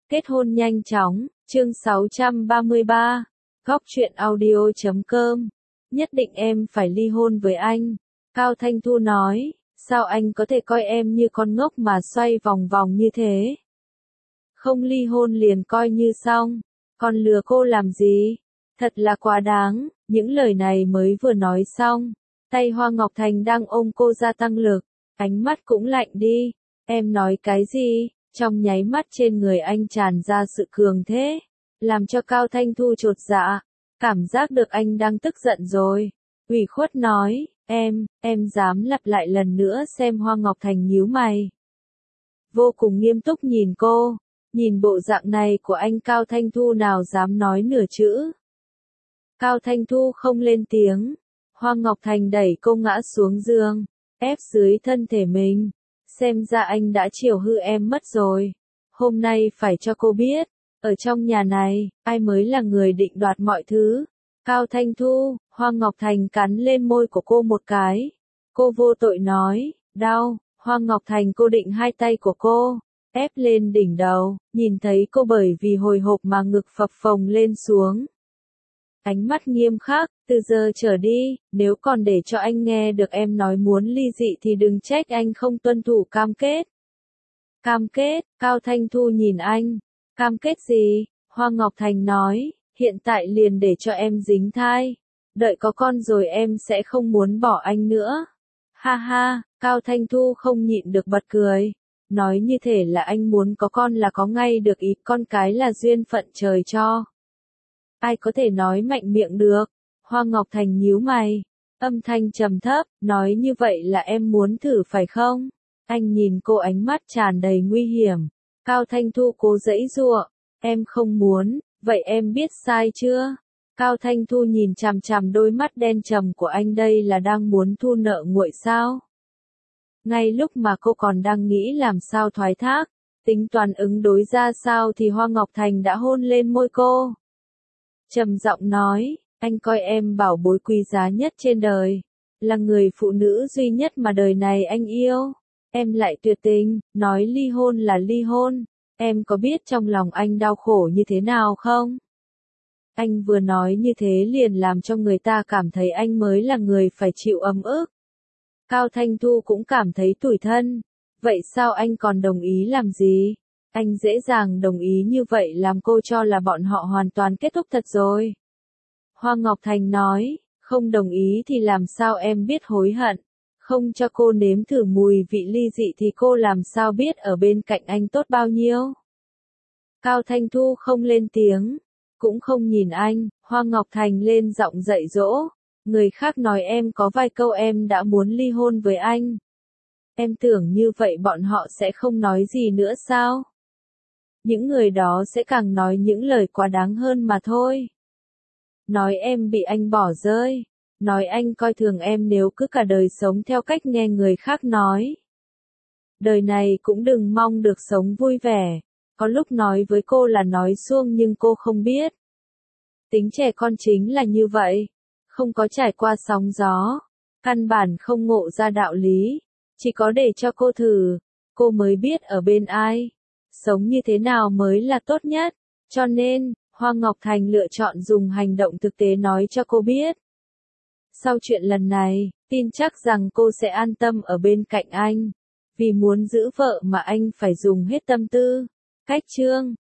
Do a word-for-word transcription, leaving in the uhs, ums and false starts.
Kết hôn nhanh chóng, chương sáu trăm ba mươi ba, Góc truyện audio chấm com. Nhất định em phải ly hôn với anh. Cao Thanh Thu nói, sao anh có thể coi em như con ngốc mà xoay vòng vòng như thế? Không ly hôn liền coi như xong, còn lừa cô làm gì? Thật là quá đáng, những lời này mới vừa nói xong. Tay Hoa Ngọc Thành đang ôm cô gia tăng lực, ánh mắt cũng lạnh đi. Em nói cái gì? Trong nháy mắt trên người anh tràn ra sự cường thế, làm cho Cao Thanh Thu chột dạ, cảm giác được anh đang tức giận rồi. Ủy khuất nói, em, em dám lặp lại lần nữa xem. Hoa Ngọc Thành nhíu mày, vô cùng nghiêm túc nhìn cô, nhìn bộ dạng này của anh Cao Thanh Thu nào dám nói nửa chữ. Cao Thanh Thu không lên tiếng, Hoa Ngọc Thành đẩy cô ngã xuống giường, ép dưới thân thể mình. Xem ra anh đã chiều hư em mất rồi. Hôm nay phải cho cô biết, ở trong nhà này, ai mới là người định đoạt mọi thứ. Cao Thanh Thu, Hoa Ngọc Thành cắn lên môi của cô một cái. Cô vô tội nói, đau. Hoa Ngọc Thành cô định hai tay của cô, ép lên đỉnh đầu, nhìn thấy cô bởi vì hồi hộp mà ngực phập phồng lên xuống. Ánh mắt nghiêm khắc, từ giờ trở đi, nếu còn để cho anh nghe được em nói muốn ly dị thì đừng trách anh không tuân thủ cam kết. Cam kết, Cao Thanh Thu nhìn anh. Cam kết gì? Hoa Ngọc Thành nói, hiện tại liền để cho em dính thai. Đợi có con rồi em sẽ không muốn bỏ anh nữa. Ha ha, Cao Thanh Thu không nhịn được bật cười. Nói như thể là anh muốn có con là có ngay được ý, con cái là duyên phận trời cho. Ai có thể nói mạnh miệng được? Hoa Ngọc Thành nhíu mày, âm thanh trầm thấp, nói như vậy là em muốn thử phải không? Anh nhìn cô ánh mắt tràn đầy nguy hiểm. Cao Thanh Thu cố giãy giụa, em không muốn, vậy em biết sai chưa? Cao Thanh Thu nhìn chằm chằm đôi mắt đen trầm của anh, đây là đang muốn thu nợ nguội sao? Ngay lúc mà cô còn đang nghĩ làm sao thoái thác, tính toán ứng đối ra sao thì Hoa Ngọc Thành đã hôn lên môi cô. Trầm giọng nói, anh coi em bảo bối quý giá nhất trên đời, là người phụ nữ duy nhất mà đời này anh yêu. Em lại tuyệt tình, nói ly hôn là ly hôn. Em có biết trong lòng anh đau khổ như thế nào không? Anh vừa nói như thế liền làm cho người ta cảm thấy anh mới là người phải chịu ấm ức. Cao Thanh Thu cũng cảm thấy tủi thân. Vậy sao anh còn đồng ý làm gì? Anh dễ dàng đồng ý như vậy làm cô cho là bọn họ hoàn toàn kết thúc thật rồi. Hoa Ngọc Thành nói, không đồng ý thì làm sao em biết hối hận? Không cho cô nếm thử mùi vị ly dị thì cô làm sao biết ở bên cạnh anh tốt bao nhiêu? Cao Thanh Thu không lên tiếng, cũng không nhìn anh. Hoa Ngọc Thành lên giọng dạy dỗ, người khác nói em có vài câu em đã muốn ly hôn với anh. Em tưởng như vậy bọn họ sẽ không nói gì nữa sao? Những người đó sẽ càng nói những lời quá đáng hơn mà thôi. Nói em bị anh bỏ rơi, nói anh coi thường em nếu cứ cả đời sống theo cách nghe người khác nói. Đời này cũng đừng mong được sống vui vẻ. Có lúc nói với cô là nói suông nhưng cô không biết. Tính trẻ con chính là như vậy, không có trải qua sóng gió, căn bản không ngộ ra đạo lý, chỉ có để cho cô thử, cô mới biết ở bên ai, sống như thế nào mới là tốt nhất. Cho nên, Hoa Ngọc Thành lựa chọn dùng hành động thực tế nói cho cô biết. Sau chuyện lần này, tin chắc rằng cô sẽ an tâm ở bên cạnh anh. Vì muốn giữ vợ mà anh phải dùng hết tâm tư. Cách chương